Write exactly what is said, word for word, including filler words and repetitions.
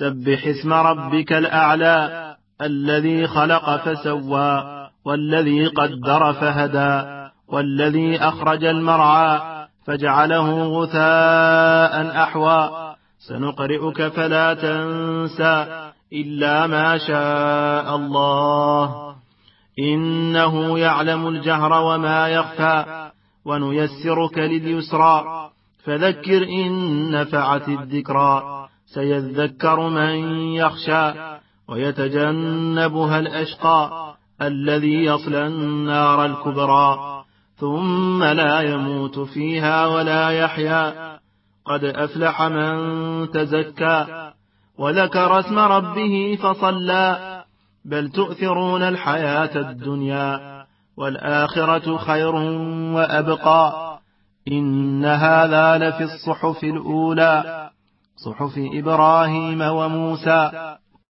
سبح اسم ربك الأعلى الذي خلق فسوى والذي قدر فهدى والذي أخرج المرعى فجعله غثاء أحوى سنقرئك فلا تنسى إلا ما شاء الله إنه يعلم الجهر وما يخفى ونيسرك لليسرى فذكر إن نفعت الذكرى سيذكر من يخشى ويتجنبها الأشقى الذي يصلى النار الكبرى ثم لا يموت فيها ولا يحيا قد أفلح من تزكى وذكر اسم ربه فصلى بل تؤثرون الحياة الدنيا والآخرة خير وأبقى إن هذا لفي الصحف الأولى صحف إبراهيم وموسى